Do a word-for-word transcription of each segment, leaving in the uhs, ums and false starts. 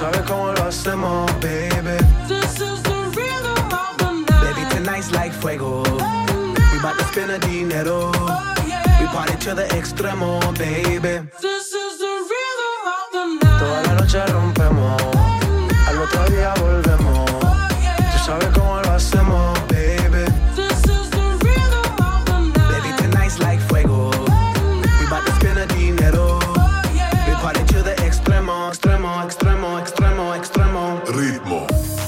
sabes cómo lo hacemos, baby. This is the rhythm of the night. Baby, tonight's like fuego. We bout to spend the dinero. Oh, yeah. We party to the extremo, baby. This is the rhythm of the night. Toda la noche rompemos, al otro día volvemos. Oh, yeah. Tú sabes cómo lo hacemos, baby. This is the rhythm of the night. Baby, tonight's like fuego. We bout to spend the dinero. Oh, yeah. We party to the extremo, extremo, extremo, extremo, extremo. Ritmo.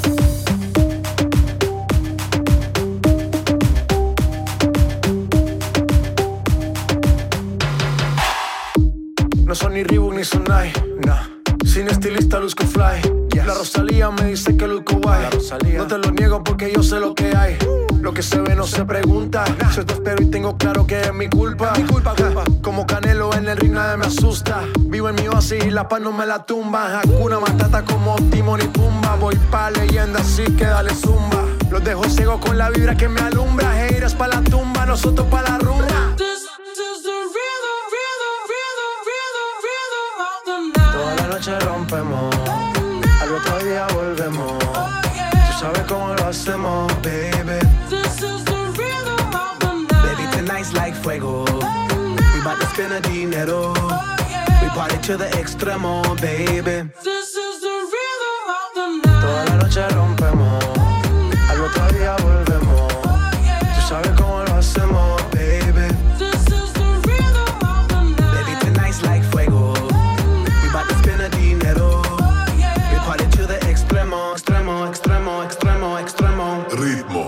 No son ni Reebok ni Sonai, nah. Sin estilista luzco fly, yes. La Rosalía me dice que luzco guay. No te lo niego porque yo sé lo que hay. Lo que se ve no se pregunta, nah. Yo te espero y tengo claro que es mi culpa, mi culpa, culpa. Como Canelo en el ring nadie me asusta. Vivo en mi oasis y la paz no me la tumba. Hakuna Matata como Timon y Pumba. Voy pa' leyenda así que dale zumba. Los dejo ciego con la vibra que me alumbra. Heiras pa' la tumba, nosotros pa' la rumba. This is the rhythm, rhythm, rhythm, rhythm, rhythm of the night. Toda la noche rompemos, al otro día volvemos. Oh, yeah. Tú sabes cómo lo hacemos, baby. This is the rhythm of the night. Baby, tonight's like fuego. We bout to spend the dinero. Oh, yeah. We party to the extremo, baby. This is the rhythm of the night. Toda la noche rompemos, al otro día volvemos. Oh, yeah. Tú sabes cómo lo hacemos, baby. This is the rhythm of the night. Baby, tonight's like fuego. We bout to spend the dinero. Oh, yeah. We party to the extremo, extremo, extremo, extremo, extremo. Ritmo.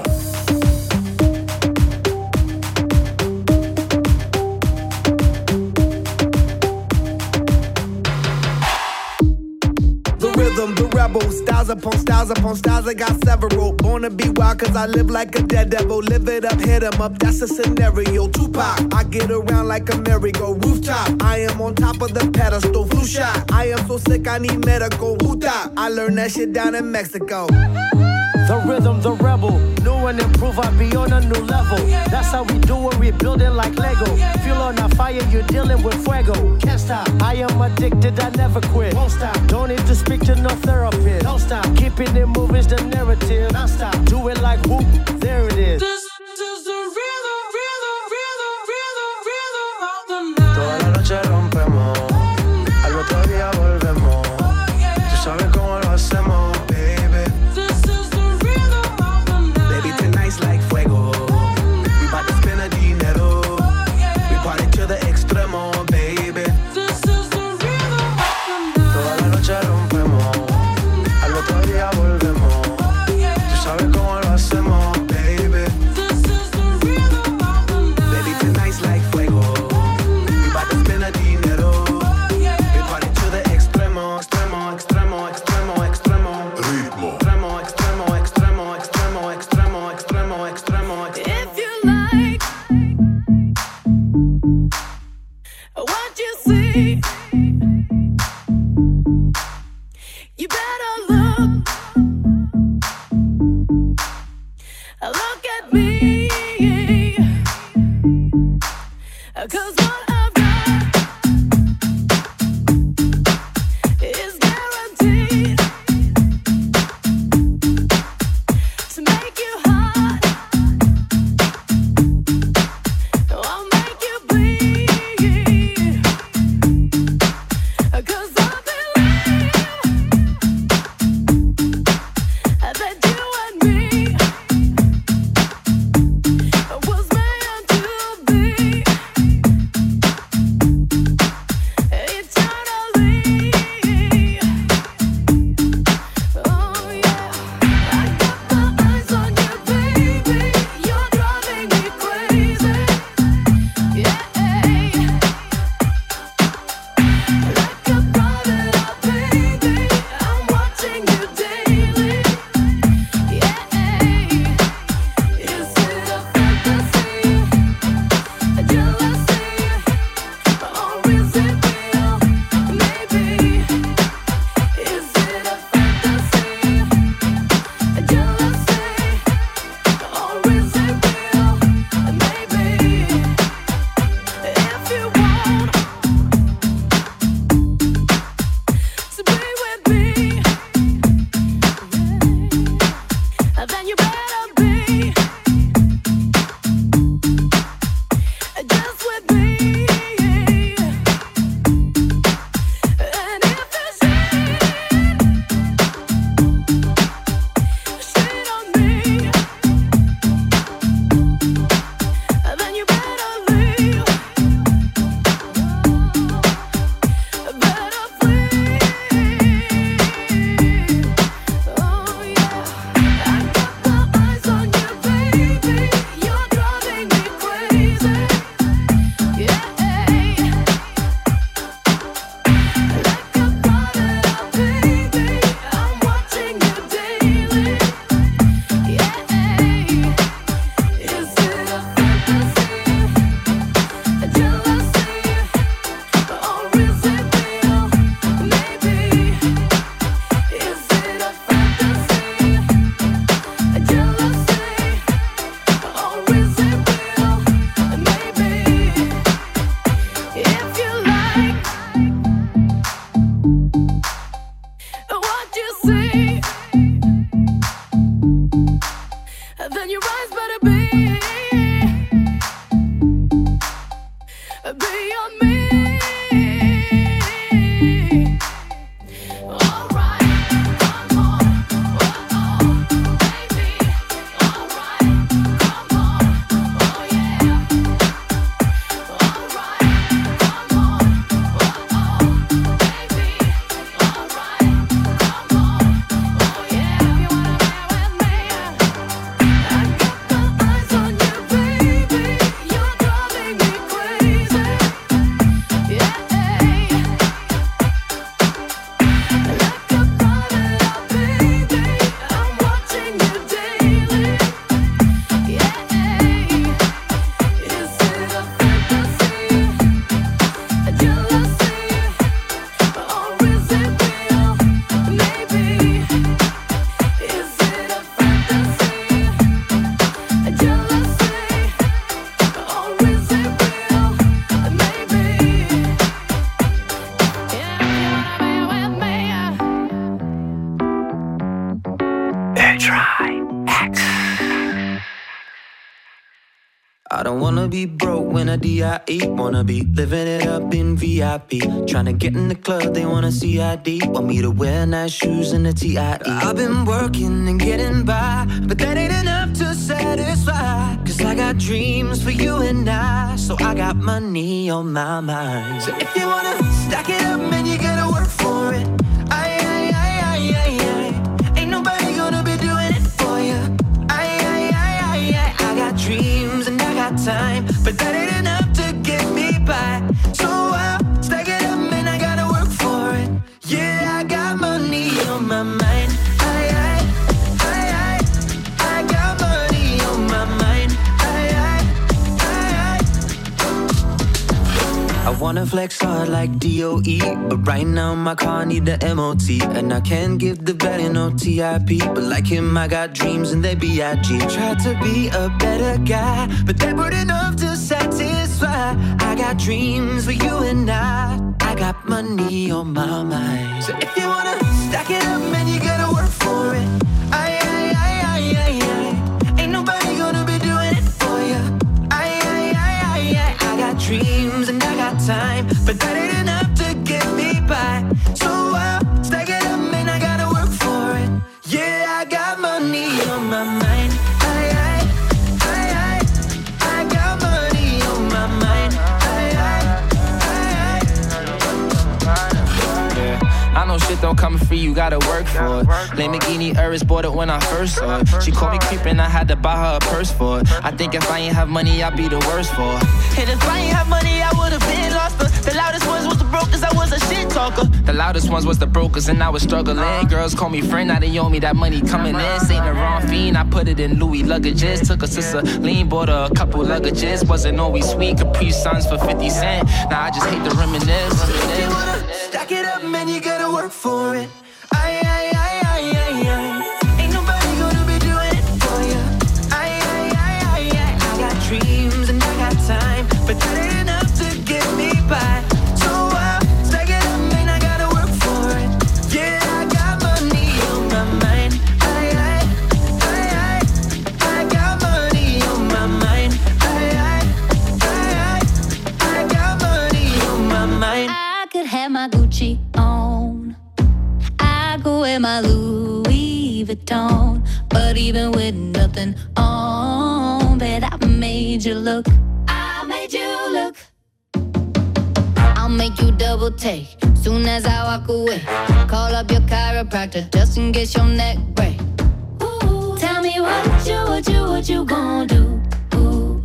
The rhythm, the rebel, styles upon styles upon styles, I got several. Born to be wild cause I live like a dead devil. Live it up, hit 'em up, that's a scenario. Tupac, I get around like a merry-go rooftop. I am on top of the pedestal, flu shot. I am so sick I need medical. Huta, I learned that shit down in Mexico. The rhythm, the rebel, new and improve, I be on a new level. That's how we do it, we build it like Lego. Feel on a fire, you're dealing with fuego. Can't stop, I am addicted, I never quit. Won't stop, don't need to speak to no therapist. Don't stop, keeping it moving's the narrative. Non stop, do it like whoop, there it is. This is the rhythm, rhythm, rhythm, rhythm, rhythm of the night. Toda la noche rompemos, al otro día volvemos. Oh, yeah. Tú sabes cómo lo hacemos, baby. This is the rhythm of the night. Baby, tonight's like fuego. We bout to spend the dinero. Oh, yeah. We party to the extremo, baby. This is the rhythm of the night. Toda la noche rompemos, al otro día volvemos. Oh, yeah. Tú sabes cómo lo hacemos, baby. This is the rhythm of the night. Baby, tonight's like fuego. We bout to spend the dinero. Oh, yeah. We party to the extremo, extremo, extremo, extremo, extremo. Ritmo. Extremo, extremo, extremo, extremo, extremo, extremo, extremo, extremo. If you like what you see, you better look, look at me, 'cause what I've got is guaranteed to make you hot. I'll make you bleed, 'cause I believe Tri-X. I don't wanna be broke when I D I E. Wanna be living it up in V I P. Tryna get in the club, they wanna C I D. Want me to wear nice shoes and a T I E. I've been working and getting by, but that ain't enough to satisfy. Cause I got dreams for you and I, so I got money on my mind. So if you wanna stack it up, man, you gotta work for it. Aye, aye, aye, aye, aye, aye. Ain't nobody gonna be doing it for you. Aye, aye, aye, aye, aye. I got dreams and I got time, but that ain't enough to get me by. So I'll stack it up, man, I gotta work for it. Yeah, I got money on my mind. Aye, aye, aye, aye. I got money on my mind. Aye, aye, aye, aye. I wanna flex hard like D O E, but right now my car need the M O T. And I can't give the better no T I P, but like him I got dreams and they B I G. Try to be a better guy, but they weren't enough to satisfy. I got dreams for you and I, I got money on my mind. So if you wanna stack it up, man, you gotta work for it. Aye, aye, aye, aye, aye, aye. Ain't nobody gonna be doing it for you. Aye, aye, aye, aye, aye. I got dreams and I got time, but that ain't enough to get me by. So I'll stack it up, man, I gotta work for it. Yeah, I got money on my mind. Aye, aye, aye, aye. I got money on my mind. Aye, aye, aye, aye. Yeah, I know shit don't come free, you gotta work for it. Lamborghini Urus bought it when I first saw it. She called me creepin', I had to buy her a purse for it. I think if I ain't have money, I'd be the worst for it. And if I ain't have money, I would've been lost her. The loudest ones was the brokers, I was a shit talker. The loudest ones was the brokers, and I was struggling. Girls call me friend, now they owe me that money coming in. Ain't the wrong fiend, I put it in Louis luggages. Took a sister lean, bought her a couple luggages. Wasn't always sweet, Capri Suns for fifty cent. Now I just hate to reminisce. If you wanna stack it up, man, you gotta work for it. Aye, aye, aye, aye, aye, aye. Ain't nobody gonna be doing it for you. Aye, aye, aye, aye, aye. I got dreams and I got time, but that ain't enough to get me by. So I'll stack it up, man, I gotta work for it. Yeah, I got money on my mind. Aye, aye, aye, aye. I got money on my mind. Aye, aye, aye, aye. I got money on my mind. I could have my Gucci on, I go wear my Louis Vuitton, but even with nothing on, bet I made you look. I made you look. I'll make you double take soon as I walk away. Call up your chiropractor just in case your neck break. Ooh, tell me what you, what you, what you gon' do? Ooh.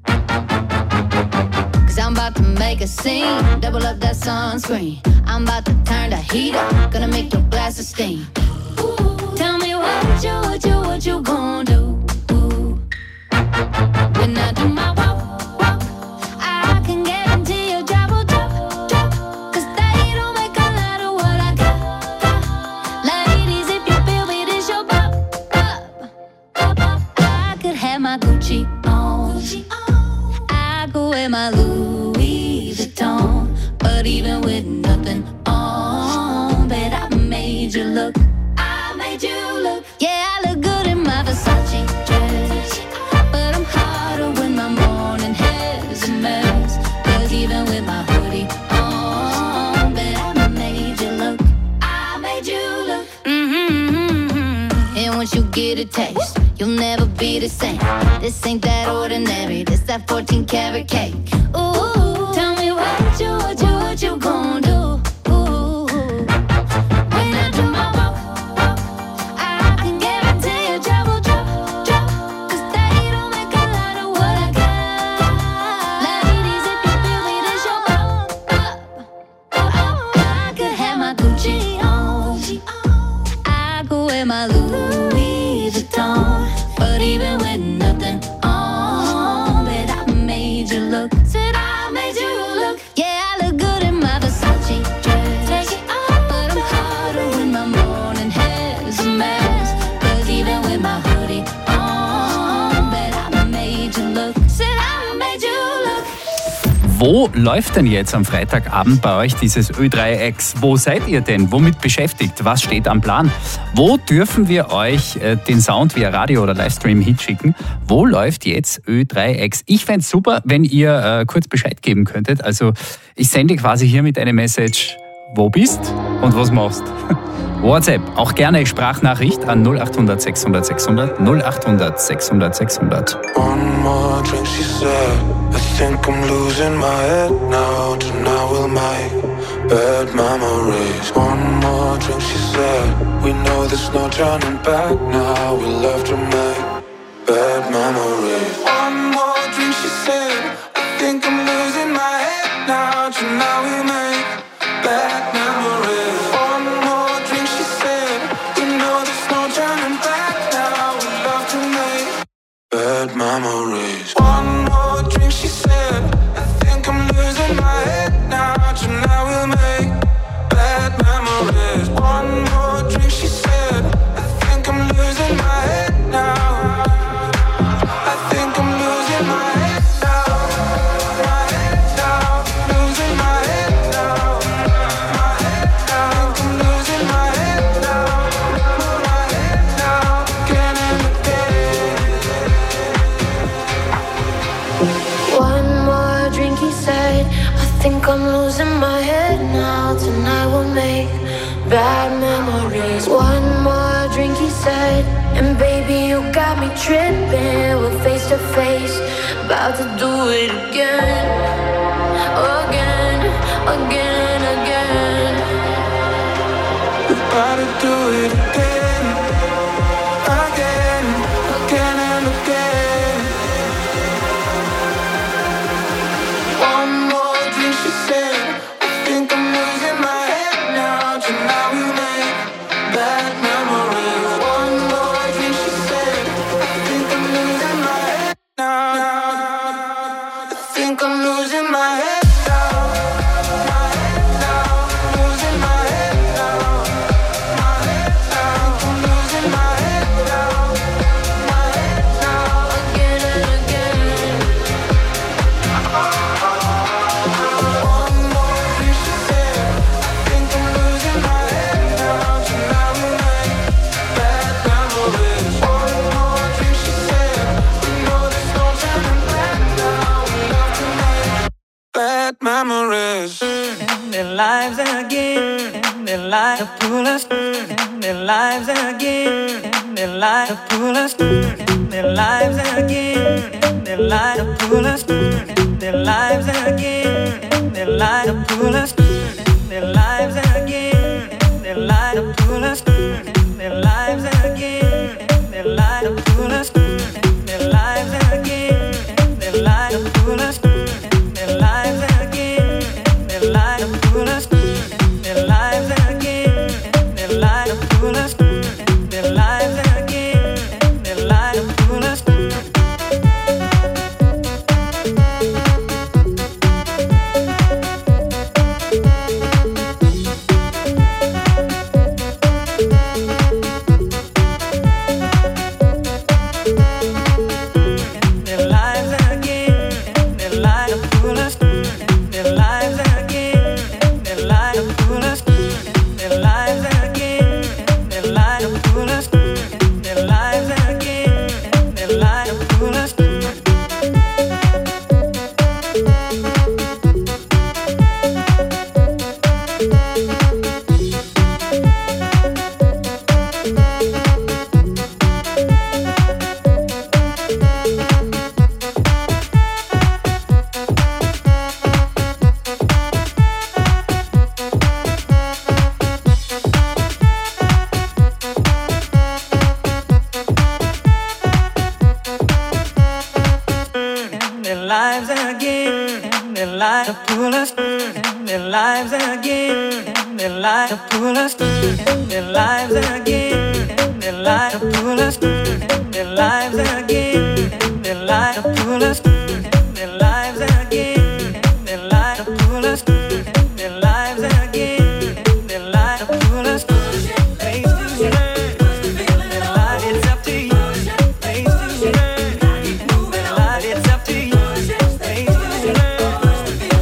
Cause I'm about to make a scene, double up that sunscreen. I'm about to turn the heat up, gonna make your glasses steam. Ooh, tell me what you, what you, what you gon' do? Ooh. When I do my walk, walk, I can guarantee your job will drop, drop. Cause they don't make a lot of what I got, got. Ladies, if you feel me, this your pop, pop, pop, pop. I could have my Gucci on, I go wear my Louis Vuitton, but even with nothing on, bet I made you look. I made you look. Yeah, I look good in my Versace dress, but I'm hotter when my morning hair's a mess. Cause even with my hoodie on, bet I made you look. I made you look. Mm-hmm. And once you get a taste, you'll never be the same. This ain't that ordinary, this that fourteen karat cake. Ooh, tell me what you, what you, what you gon' do? Ooh, when I do my walk, walk, I can guarantee your job will drop, drop. Cause they don't make a lot of what I got. Ladies, if you feel me, this your pop, pop, pop. I could have my Gucci on, I go wear my Louis Vuitton, but even with nothing on, bet I made you look. Said I made you look. Yeah, I look good in my Versace dress. Take it off, but I'm hotter when my morning hair's a mess. Cause even with my hoodie on, bet I made you look. Said I made you look. Wo läuft denn jetzt am Freitagabend bei euch dieses Ö drei X? Wo seid ihr denn? Womit beschäftigt? Was steht am Plan? Wo dürfen wir euch äh, den Sound via Radio oder Livestream hinschicken? Wo läuft jetzt Ö drei X? Ich fände es super, wenn ihr äh, kurz Bescheid geben könntet. Also ich sende quasi hiermit eine Message, wo bist und was machst. WhatsApp, auch gerne Sprachnachricht an null acht hundert sechshundert sechshundert, null acht hundert sechshundert sechshundert. One more drink, she said. I think I'm losing my head now. Tonight we'll make bad memories. One more drink, she said. We know there's no turning back now. We love to make bad memories. One more drink, she said. I think I'm losing my head now. Tonight we'll make bad memories. One more drink, she said. We know there's no turning back now. We love to make bad memories. One more drink, she said. I think I'm losing my head now. Tonight we'll make bad memories. One more drink, she said. I think I'm losing my head now. I think I'm losing my head now. My head now. Losing my head now. My head now. I think I'm losing my head now. My head now. Again and again. One more drink, he said. I think I'm losing my head now. Tonight we'll make bad memories. One more drink, he said. And baby, you got me tripping. We're face to face, about to do it again. Again, again, again. About to do it again. Again, again and again. One more drink, she said. I think I'm losing my head now. Tonight we make bad memories. One more drink, she said. I think I'm losing my head now. I think I'm losing my head now. My head now. Losing my head now. My head now. I think I'm losing my head now. My head now. Again and again. One more drink, she said. I think I'm losing my head now. Tonight we make bad memories. One more drink, she said. We know there's no turning back now. We love to make bad memories. Their lives again, their lives to pull us, their lives again, their lives to pull us, their lives again, their lives to pull us, their lives again, their lives to pull us, their lives again, their lives to pull us, their lives again, their lives to pull us, their lives again, their lives to pull us, their lives again, their lives to pull us, their lives again, their lives to pull us, their lives again, their lives to pull us. Their lives again, their lives to pull us, their lives again, their lives to pull us, their lives again, their lives to pull us, their lives again, their lives to pull us. Their lives again, their lives to pull us, their lives again, their lives to pull us, their lives again, their lives to pull us, their lives again, their lives to pull us, their lives again, their lives to pull us, their lives again, their lives to pull us. Face to learn, their life, it's up to you. Face to learn, keep moving on, it's up to you. Face to learn.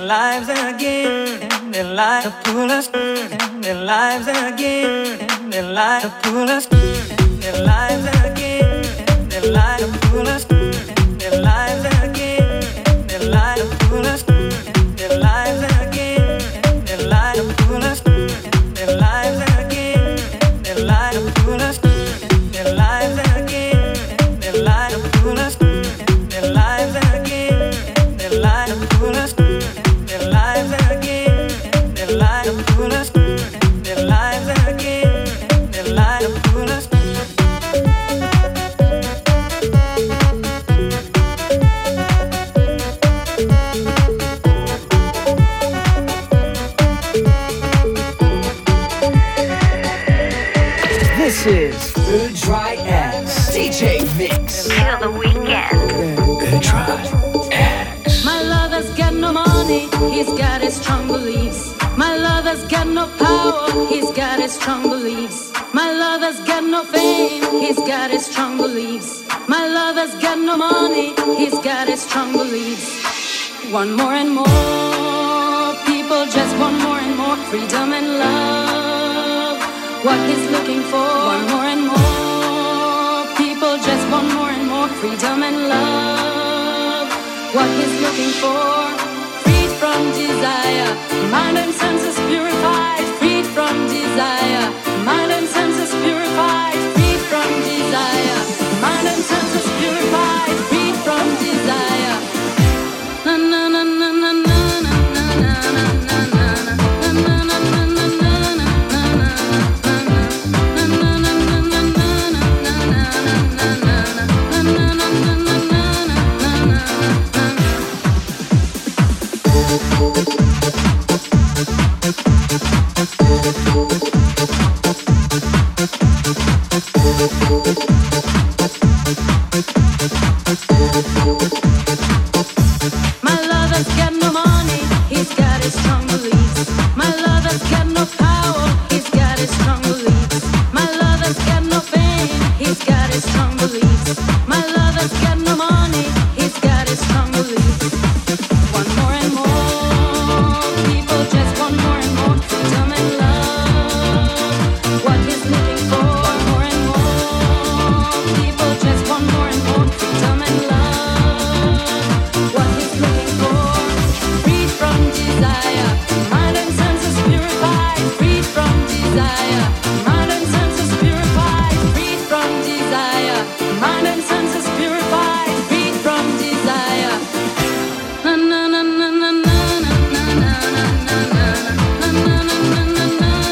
lives again, their lives to pull us, their lives again, their lives to pull us, their lives again, their lives to pull us, their lives again, their lives to pull us, their lives again, their lives to pull us, their lives again, their lives to pull us, their lives again, their lives to pull us, their lives again, their lives to pull us. Their lives again, their lives to pull us, their lives again, their lives to pull us. This is Ultra X D J Mix. Till the weekend. Ultra X. My lover's got no money, he's got his strong beliefs. My lover's got no power, he's got his strong beliefs. My lover's got no fame, he's got his strong beliefs. My lover's got no money, he's got his strong beliefs. One more and more, people just want more and more freedom and love. What he's looking for, one more and more, people just want more and more freedom and love. What he's looking for, freed from desire, mind and senses purified, freed from desire, mind and senses purified, freed from desire, mind and senses purified, freed from desire. Na na na na na na na na na na na na na na na. My lover's got no money, he's got his strong beliefs. My lover's got no power, he's got his strong beliefs. My lover's got no fame, he's got his strong beliefs. My lover's got no money, he's got his strong beliefs. One more and more, people just want more and more freedom and love. What he's looking for, one more and more, people just want more and more freedom and love. What he's looking for, freed from desire, mind and senses purified, freed from desire, mind and senses purified, freed from desire, mind and senses purified, freed from desire. Na na na na na na na na na na na na na na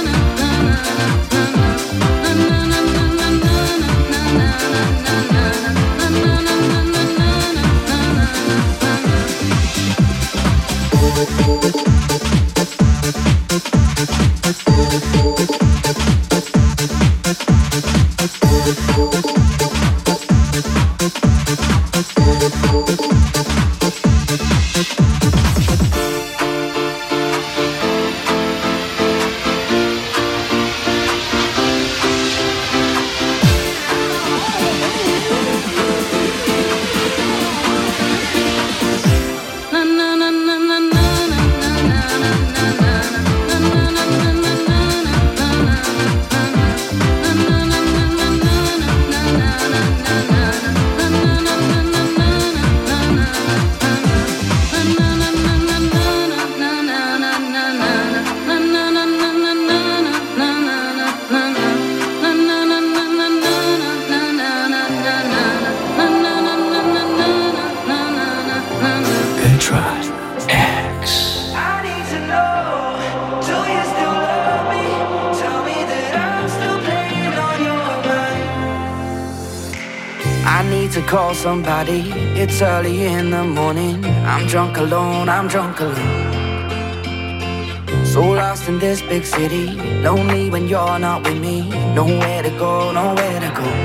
Call somebody, it's early in the morning. I'm drunk alone, I'm drunk alone. So lost in this big city, lonely when you're not with me. Nowhere to go, nowhere to go.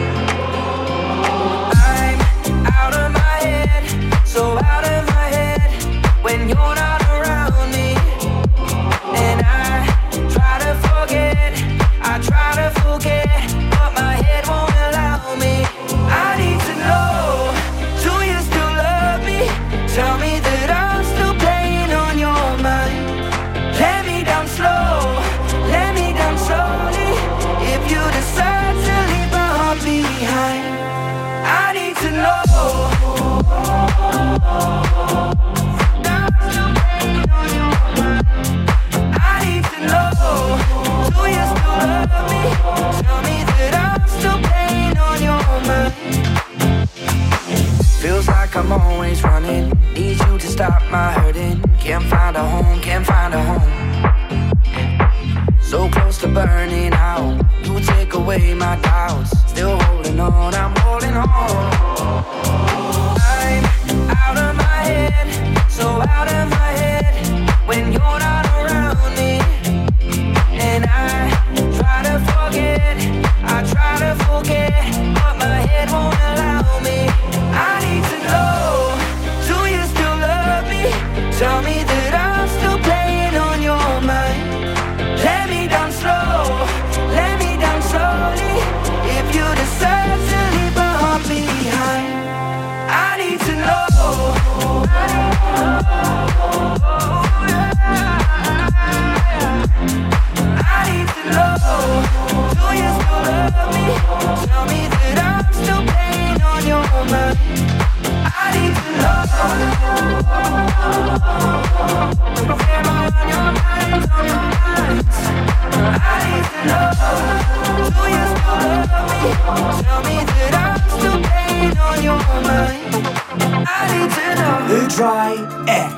I'm out of my head, so out of my head when you're not around me. And I try to forget, I try to forget, but my head won't allow me. I need to know, do you still love me? Tell me that I'm still playing on your mind. my hurting. Can't find a home, can't find a home. So close to burning out. You take away my doubts. Still holding on, I'm holding on. I'm out of my head, so out of my head when you're not around me. And I try to forget, I try to forget, but my head won't allow me. I need to know, do you still love me? Tell me that I'm still playing on your mind. Let me down slow, let me down slowly. If you decide to leave my heart behind, I need to know. I need to know, do you still love me? Tell me that I'm still playing on your mind. I need to know. Am I on your mind, on your mind? I need to know, do you still love me? Tell me that I'm still playing on your mind. I need to know. The Dry X.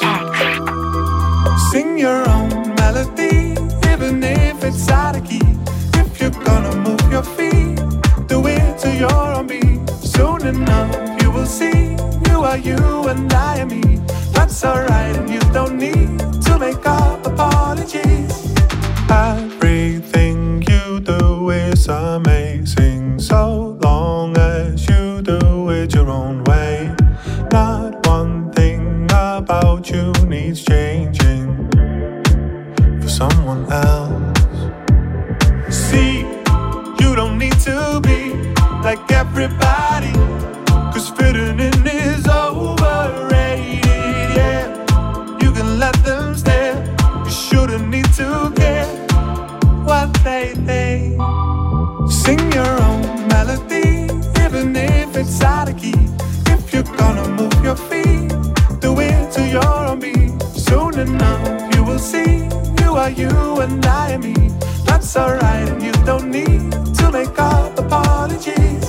Sing your own melody, even if it's out of key. If you're gonna move your feet, do it to your own beat. Soon enough you will see, you are you and I am me. That's alright and you don't need to make up apologies. Everything you do is amazing, so long as you do it your own way. Not one thing about you needs changing for someone else. See, you don't need to be like everybody, cause fitting in is overrated, yeah. You can let them stare, you shouldn't need to care what they think. Sing your own melody, even if it's out of key. If you're gonna move your feet, do it to your own beat. Soon enough you will see, you are you and I am me. That's alright and you don't need to make up apologies.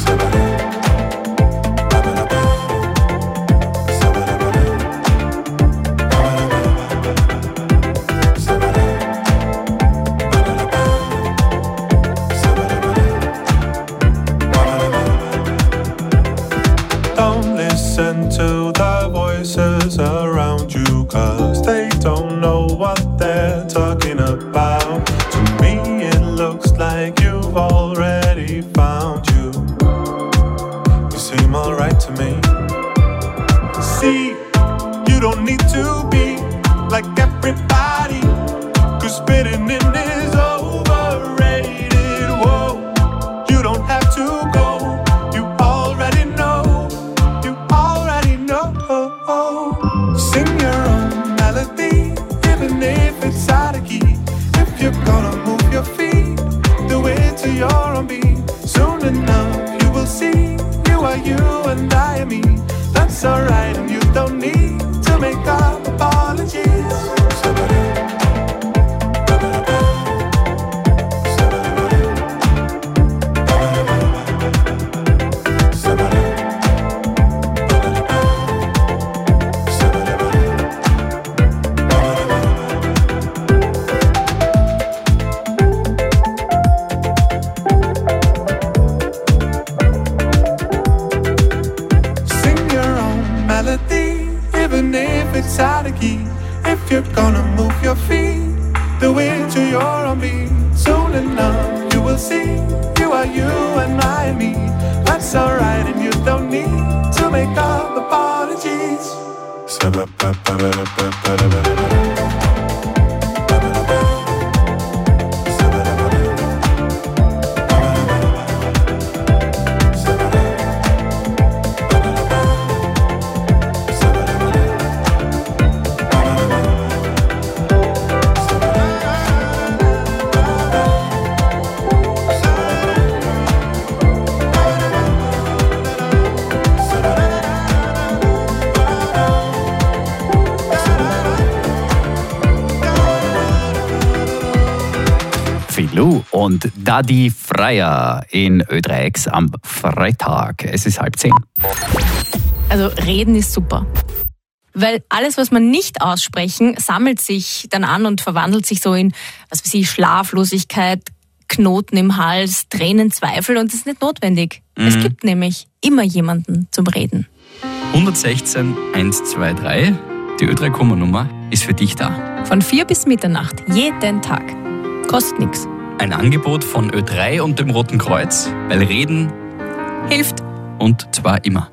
Don't listen to the voices around you, cause they don't know what they're talking about. To me it looks like you've already found you. You seem alright to me. See, you don't need to be like everybody, cause fitting in is overrated. Whoa, you don't have to go, you already know, you already know. Sing your own melody, even if it's out of key. If you're gonna move your feet, do it to your own beat. Soon enough you will see, you are you and I am me. That's alright and you don't need to make up apologies. It's out of key. If you're gonna move your feet, do it to your own beat. Soon enough you will see, you are you and I am me. That's alright and you don't need to make up apologies. Filou und Daddy Freier in Ö drei X am Freitag. Es ist halb zehn. Also reden ist super. Weil alles, was man nicht aussprechen, sammelt sich dann an und verwandelt sich so in, was weiß ich, Schlaflosigkeit, Knoten im Hals, Tränen, Zweifel und das ist nicht notwendig. Mhm. Es gibt nämlich immer jemanden zum Reden. hundertsechzehn eins zwei drei, die Ö drei Kummer-Nummer ist für dich da. Von vier bis Mitternacht, jeden Tag. Kostet nichts. Ein Angebot von Ö drei und dem Roten Kreuz, weil Reden hilft. Und zwar immer.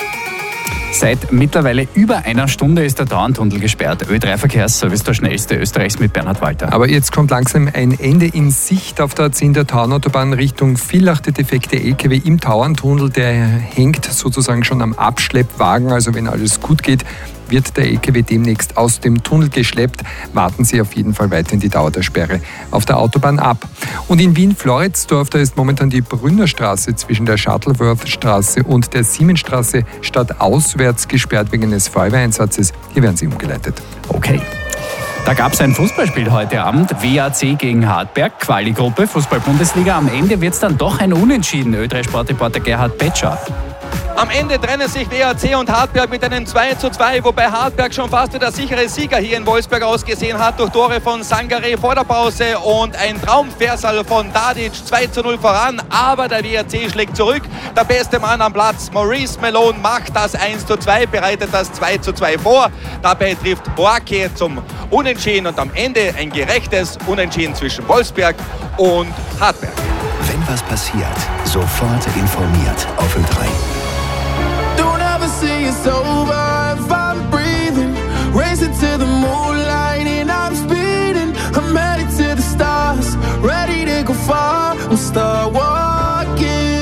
Seit mittlerweile über einer Stunde ist der Tauerntunnel gesperrt. Ö drei Verkehrsservice, der schnellste Österreichs mit Bernhard Walter. Aber jetzt kommt langsam ein Ende in Sicht auf der A zehn der Tauernautobahn Richtung Villach. Der defekte L K W im Tauerntunnel, der hängt sozusagen schon am Abschleppwagen. Also wenn alles gut geht, wird der L K W demnächst aus dem Tunnel geschleppt. Warten Sie auf jeden Fall weiterhin die Dauer der Sperre auf der Autobahn ab. Und in Wien-Floridsdorf, da ist momentan die Brünnerstraße zwischen der Shuttleworth-Straße und der Siemensstraße stadtauswärts gesperrt wegen eines Feuerwehreinsatzes. Hier werden sie umgeleitet. Okay. Da gab es ein Fußballspiel heute Abend, W A C gegen Hartberg, Quali-Gruppe, Fußball-Bundesliga. Am Ende wird es dann doch ein Unentschieden. Ö drei Sportreporter Gerhard Petscher. Am Ende trennen sich W A C und Hartberg mit einem zwei zu zwei, wobei Hartberg schon fast wie der sichere Sieger hier in Wolfsberg ausgesehen hat durch Tore von Sangaré vor der Pause und ein Traumversal von Tadic, zwei zu null voran, aber der W A C schlägt zurück. Der beste Mann am Platz, Maurice Melon, macht das eins zu zwei, bereitet das zwei zu zwei vor. Dabei trifft Boake zum Unentschieden und am Ende ein gerechtes Unentschieden zwischen Wolfsberg und Hartberg. Wenn was passiert, sofort informiert auf Ö drei. Don't ever see it's over if I'm breathing. Racing to the moonlight and I'm speeding. I'm headed to the stars, ready to go far. I'm start walking.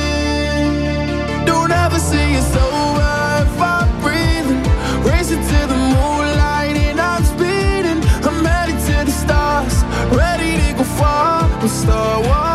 Don't ever see it's over if I'm breathing. Racing to the moonlight and I'm speeding. I'm headed to the stars, ready to go far. I'm start walking.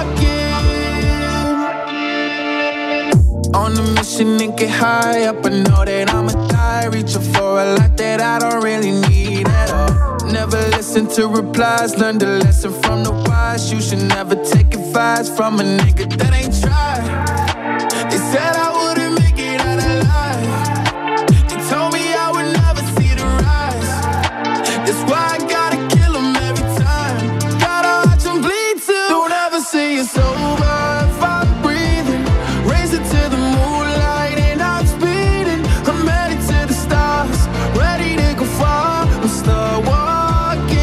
On a mission and get high up, I know that I'ma die. Reaching for a lot that I don't really need at all. Never listen to replies, learn the lesson from the wise. You should never take advice from a nigga that ain't tried. They said I wouldn't make it out alive. They told me I would never see the rise. That's why I gotta kill them every time. Gotta watch them bleed too. Don't ever say it's over if I'm breathing. Racing to the moonlight and I'm speeding. I'm headed to the stars, ready to go far. I'm start walking.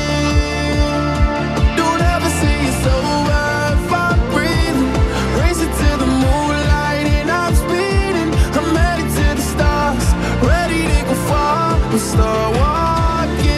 Don't ever say it's over if I'm breathing. Racing to the moonlight and I'm speeding. I'm headed to the stars, ready to go far. I'm start walking.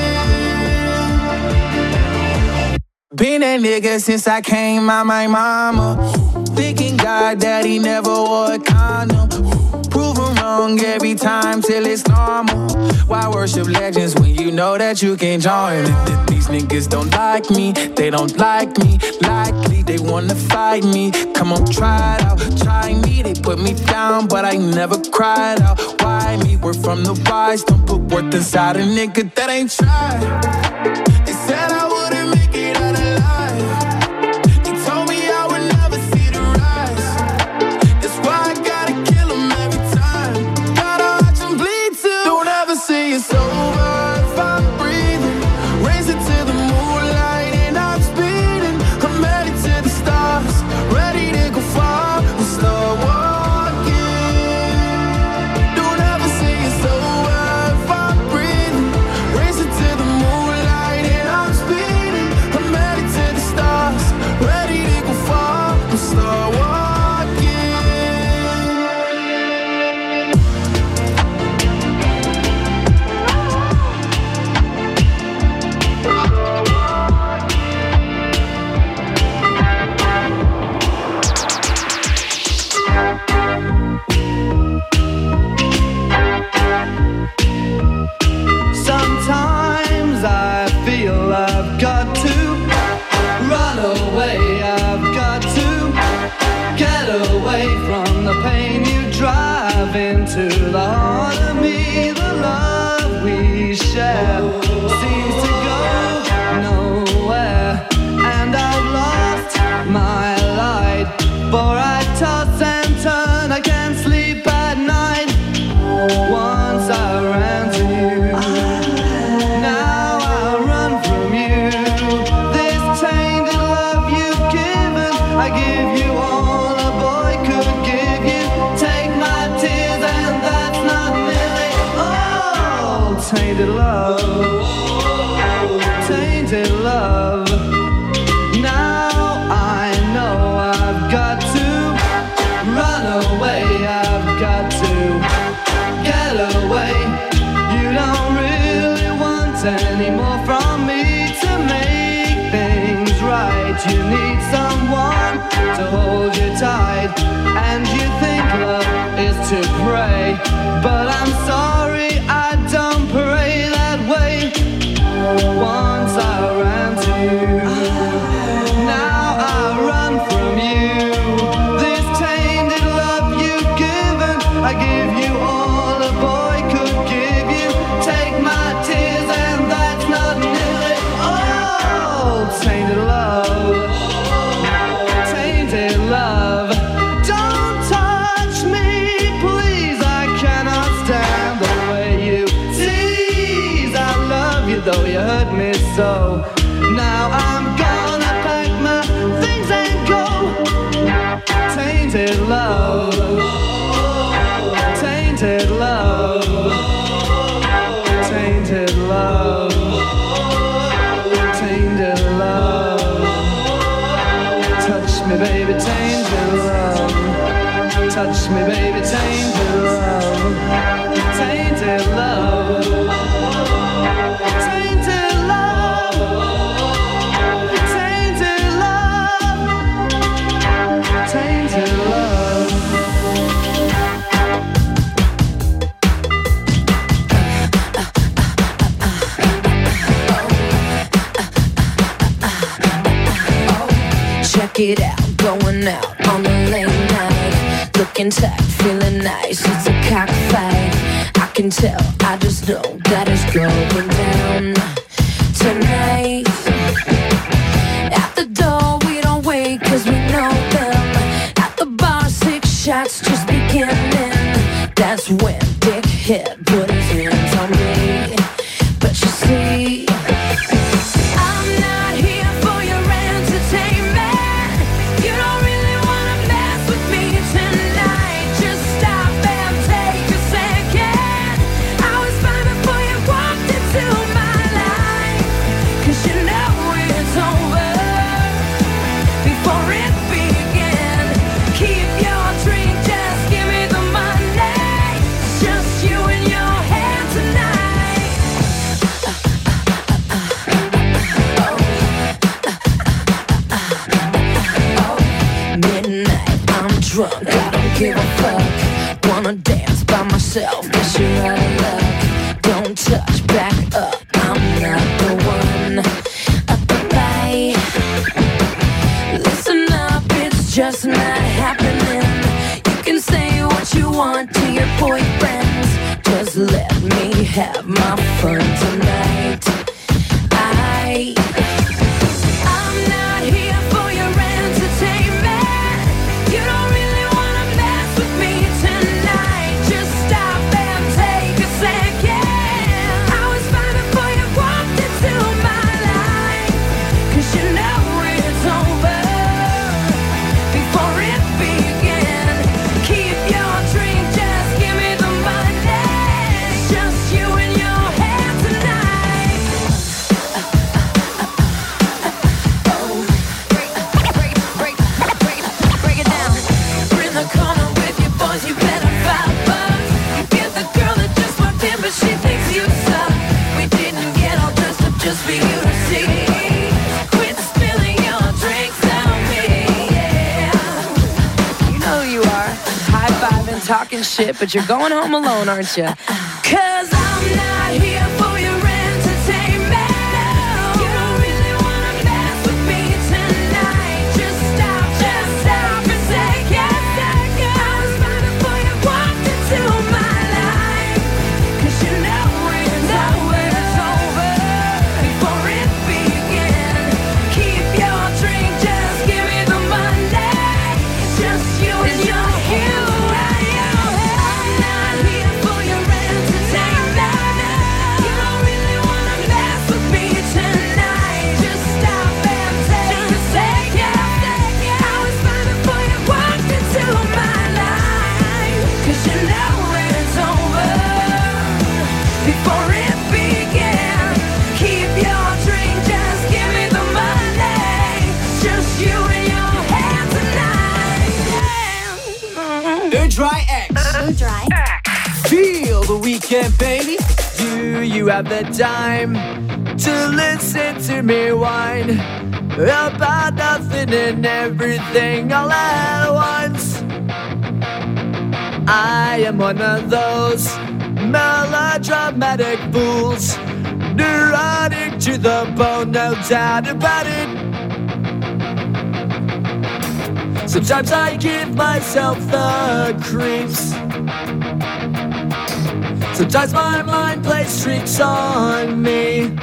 Been a nigga since I came out my mama. Thinking God that he never wore a condom. Proven wrong every time till it's normal. Why worship legends when you know that you can join? These niggas don't like me, they don't like me. Likely they wanna fight me. Come on, try it out, try me. They put me down, but I never cried out. Why me? We're from the wise. Don't put worth inside a nigga that ain't tried. They said I wouldn't make it out alive. They told me I would never see the rise. That's why I gotta kill them every time. Gotta watch them bleed too. Don't ever say it's over if I'm breathing. Racing to the moonlight and I'm speeding. I'm headed to the stars, ready to go far. I'm start walking. Don't ever say it's over if I'm breathing. Racing to the moonlight and I'm speeding. tainted love, tainted love. Now I know I've got to run away, I've got to get away. You don't really want any more from me to make things right. You need someone to hold you tight, and you think love is to pray, but I'm sorry, I don't pray that way. Once I ran to you, now I run from you. This tainted love you've given, I give you all a boy could give you. Take my tears and that's not nearly all. Tainted love, tainted love. Don't touch me, please, I cannot stand the way you tease. I love you though you hurt me so. Now I'm gonna pack my things and go. Tainted love, tainted love, tainted love, tainted love. Touch me baby, tainted love. Touch me baby, tainted love, tainted love, tainted love, tainted love, tainted love. Check it out, going out on a late night, looking tight, feeling nice, it's a cockfight. I can tell, I just know that it's going down tonight. At the door we don't wait cause we know them. At the bar six shots just beginning. That's when Dickhead put his hands on me. But you see, I'm not here for your entertainment. You don't really wanna mess with me tonight. Just stop and take a second. I was fine before you walked into my life, cause you know it's over before it began. Keep your drink, just give me the money. It's just you and your hand tonight. Midnight, I'm drunk, I don't give a fuck. Wanna dance by myself, guess you're out of luck. Don't touch, back up, I'm not the one. Bye. Listen up, it's just not happening. You can say what you want to your boyfriends. Just let me have my fun tonight. I I'm not here for your entertainment. You don't really wanna mess with me tonight. Just stop and take a second. I was fine before you walked into my life, cause you know it's over before it began. Keep your drink, just give me the money. It's just you and your hand tonight. Break, break, break, break it down. We're in the corner with your boys, you better fight bucks. You get the girl that just walked in, but she thinks you suck. We didn't get all dressed up just for you to see. Quit spilling your drinks on me, yeah. You know who you are, high-fiving, talking shit, but you're going home alone, aren't you? Cause I'm not here for your entertainment. You don't really wanna mess with me tonight. Just stop, just stop a second. I was fine before you walked into my life, cause you know it's over before it began. Keep your drink, just give me the money. It's just you and your you. I'm not here for your entertainment. Okay, baby, do you have the time to listen to me whine about nothing and everything all at once? I am one of those melodramatic fools, neurotic to the bone, no doubt about it. Sometimes I give myself the creeps. Sometimes my mind plays tricks on me.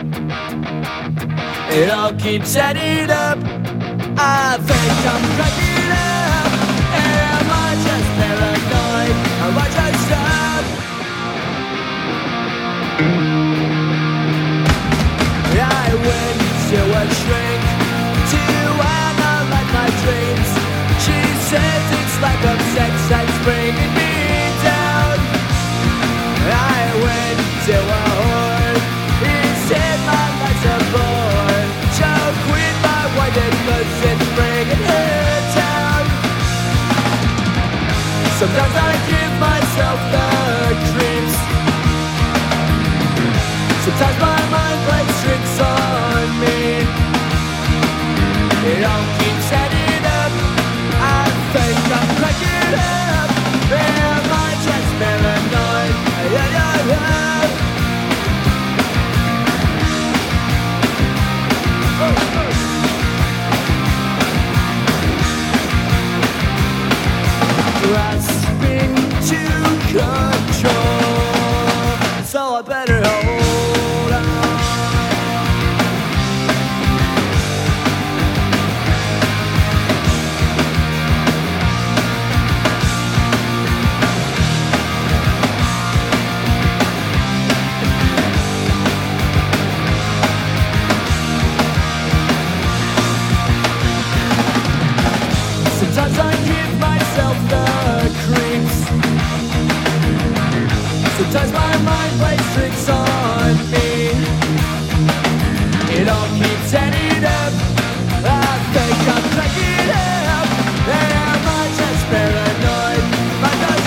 It all keeps adding up. I think I'm cracking up. Am I just paranoid? Am I just up? I went to a shrink to analyze my dreams. She says it's like a sex that's bringing me down. I went to a whore. He said my life's a bore. Choke with my white and looks and bringing her down. Sometimes I give myself the creeps. Sometimes my mind plays tricks on me. It all keeps adding up. I think I'm cracking up. Am I just paranoid? Yeah, yeah, yeah. Oh, oh. Grasping to control, so I better hold on. Sometimes I give myself the creeps. Sometimes my mind plays tricks on me. It all keeps adding up. I think I'm cracking up. Am I just paranoid? Like I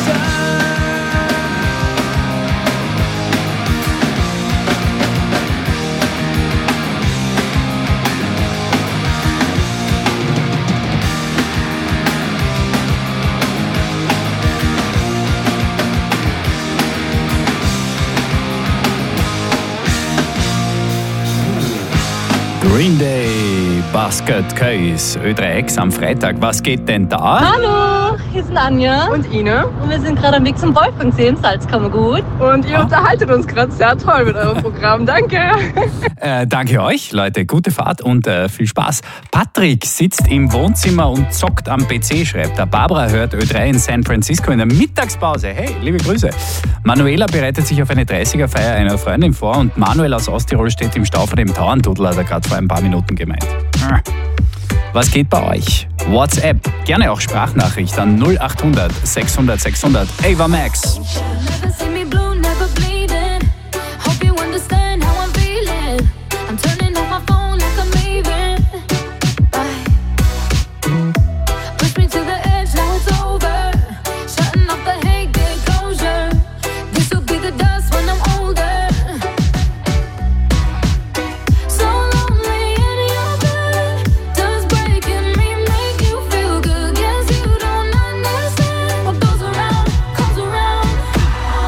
Green Day, Basket Case, Ö drei X am Freitag. Was geht denn da? Hallo, hier sind Anja und Ina und wir sind gerade am Weg zum Wolfgangsee im Salzkammergut. Und ihr ah. unterhaltet uns gerade sehr toll mit eurem Programm. Danke. Äh, danke euch, Leute. Gute Fahrt und äh, viel Spaß. Patrick sitzt im Wohnzimmer und zockt am P C, schreibt er. Barbara hört Ö drei in San Francisco in der Mittagspause. Hey, liebe Grüße. Manuela bereitet sich auf eine dreißiger-Feier einer Freundin vor und Manuel aus Osttirol steht im Stau vor dem Tauerntudel, hat er gerade vor ein paar Minuten gemeint. Was geht bei euch? WhatsApp, gerne auch Sprachnachricht an null acht hundert sechshundert sechshundert. Ava Max. What goes around, comes around.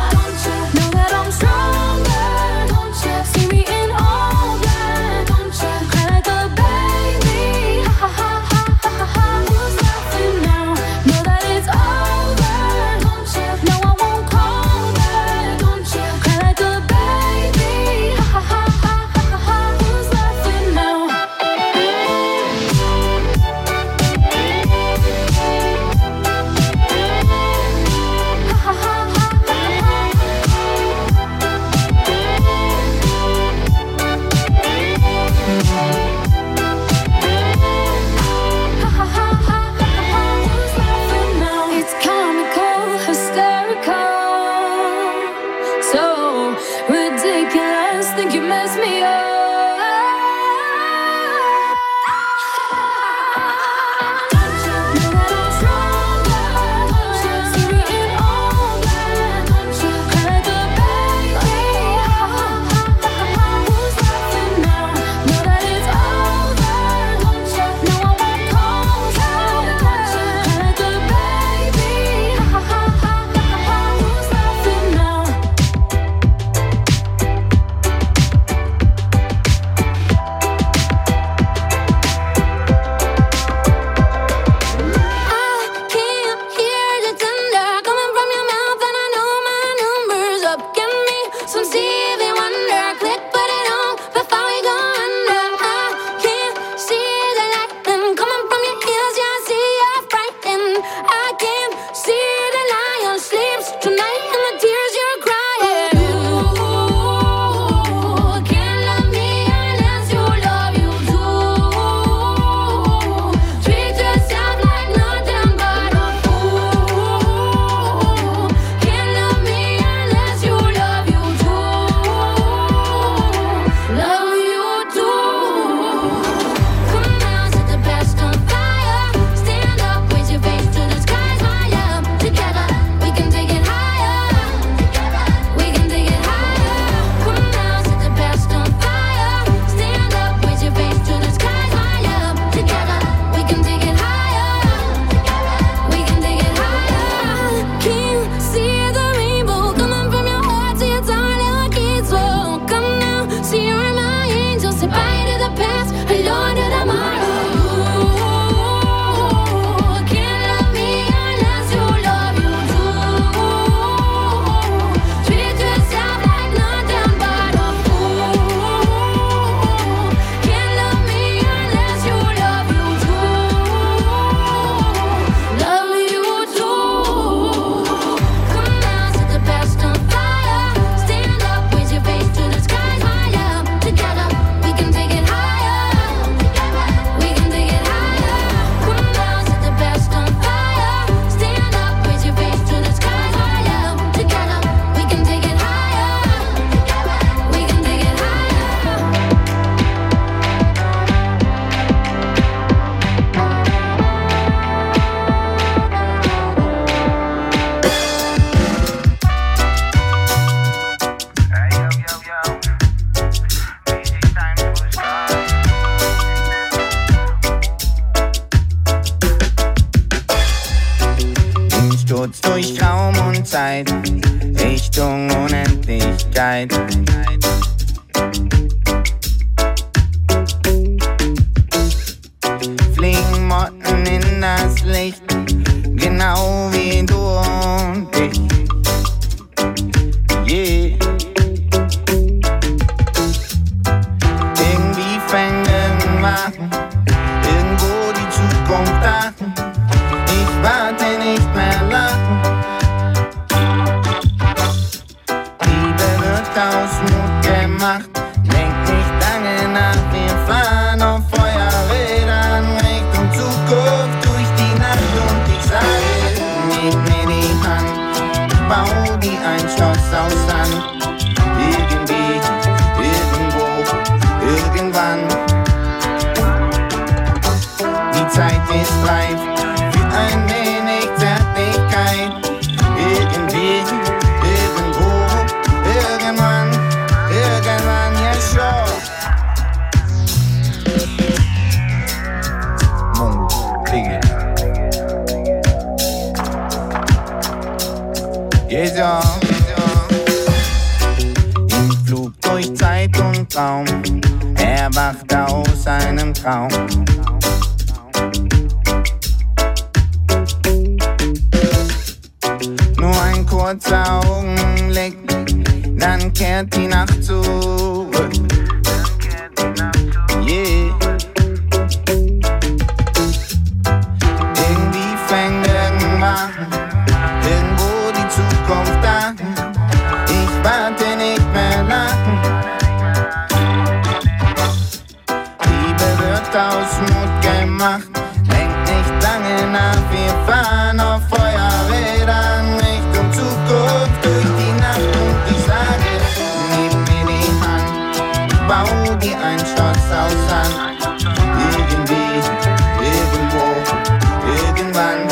Zeit, Richtung Unendlichkeit. Fliegen Motten in das Licht, genau wie du und ich. Yeah. Irgendwie fängt irgendwann irgendwo die Zukunft an. Ich warte nicht mehr lang. Liebe wird aus Mut gemacht. Denk nicht lange nach, wir fahren auf Feuerrädern Richtung Zukunft durch die Nacht. Und ich sage, gib mir die Hand, ich bau die ein Schloss aus Sand. Irgendwie, irgendwo, irgendwann. Die Zeit ist reif für ein wenig Zärtlichkeit. Irgendwie, irgendwo, irgendwann, irgendwann, ja schon. Mundklinge. Yes, ja. Im Flug durch Zeit und Raum, erwacht aus einem Traum. Nur ein kurzer Augenblick, dann kehrt die Nacht zurück. Yeah. Irgendwie fängt irgendwann irgendwo die Zukunft an. Ich warte nicht mehr lang. Liebe wird aus Mut gemacht. Denk nicht lange nach, wir fahren auf Feuerrädern Richtung Zukunft durch die Nacht. Und ich sage, gib mir die Hand, ich bau dir ein Schloss aus Sand. Irgendwie, irgendwo, irgendwann.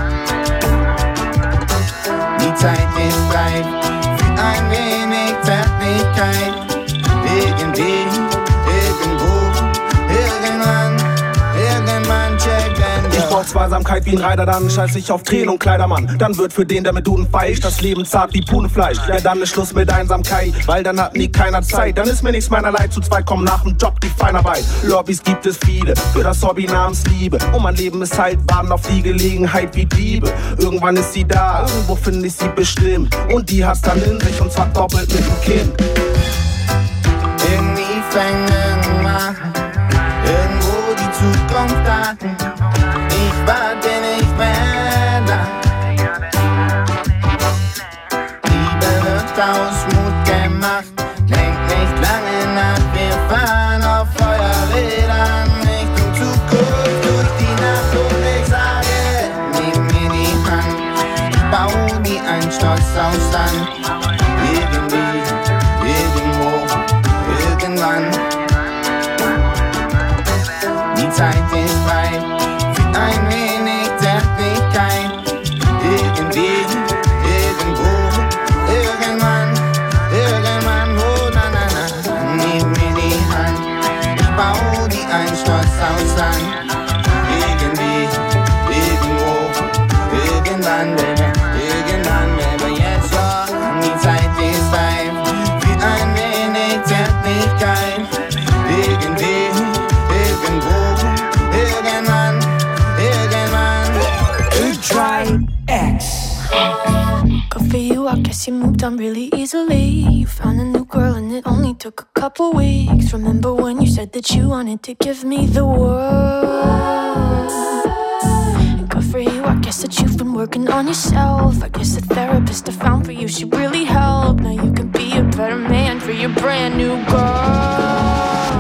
Die Zeit ist reif für ein wenig Zärtlichkeit. Irgendwie, irgendwo, irgendwann, irgendwann checken. Ich brauch Zweisamkeit wie ein Reiter, dann scheiß ich auf Tränen und Kleidermann. Dann wird für den, der mit Duden feist, das Leben zart wie Puhnefleisch. Ja, dann ist Schluss mit Einsamkeit, weil dann hat nie keiner Zeit. Dann ist mir nichts meiner Leid, zu zweit kommen nach dem Job die Feinarbeit. Lobbys gibt es viele, für das Hobby namens Liebe. Und mein Leben ist halt warten auf die Gelegenheit wie Diebe. Irgendwann ist sie da, irgendwo finde ich sie bestimmt. Und die hat's dann in sich und zwar doppelt mit dem Kind. Irgendwie fängt irgendwann irgendwo die Zukunft an. Ich warte nicht mehr lang. Liebe wird aus Mut gemacht. Denk nicht lange nach, wir fahren auf Feuerrädern Richtung Zukunft durch die Nacht. Und ich sage, gib mir die Hand, ich bau dir ein Schloss aus Sand. Irgendwie, irgendwo, irgendwann. Die Zeit ist reif für ein wenig Zärtlichkeit. Irgendwie, irgendwo, irgendwann, irgendwann, oh na na na. Gib mir die Hand, ich bau dir ein Schloss aus Sand. Irgendwie, irgendwo, irgendwann, baby, irgendwann, baby, yes, ja. Die Zeit ist reif für ein wenig Zärtlichkeit. Irgendwie, irgendwo, irgendwann, irgendwann. Ultra X. Good for you, I guess you moved on really easily. You found a new girl and it only took a couple weeks. Remember when you said that you wanted to give me the world? And good for you, I guess that you've been working on yourself. I guess the therapist I found for you should really help. Now you can be a better man for your brand new girl.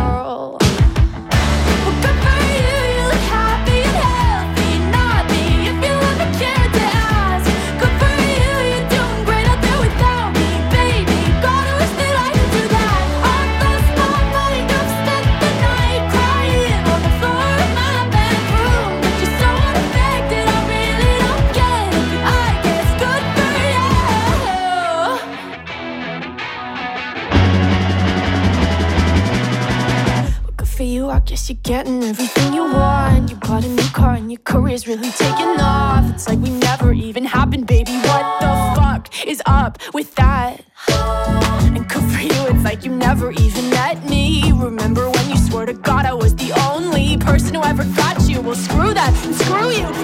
I guess you're getting everything you want. You bought a new car and your career's really taking off. It's like we never even happened, baby. What the fuck is up with that. And good for you, it's like you never even met me. Remember when you swore to God I was the only person who ever got you? Well, screw that and screw you.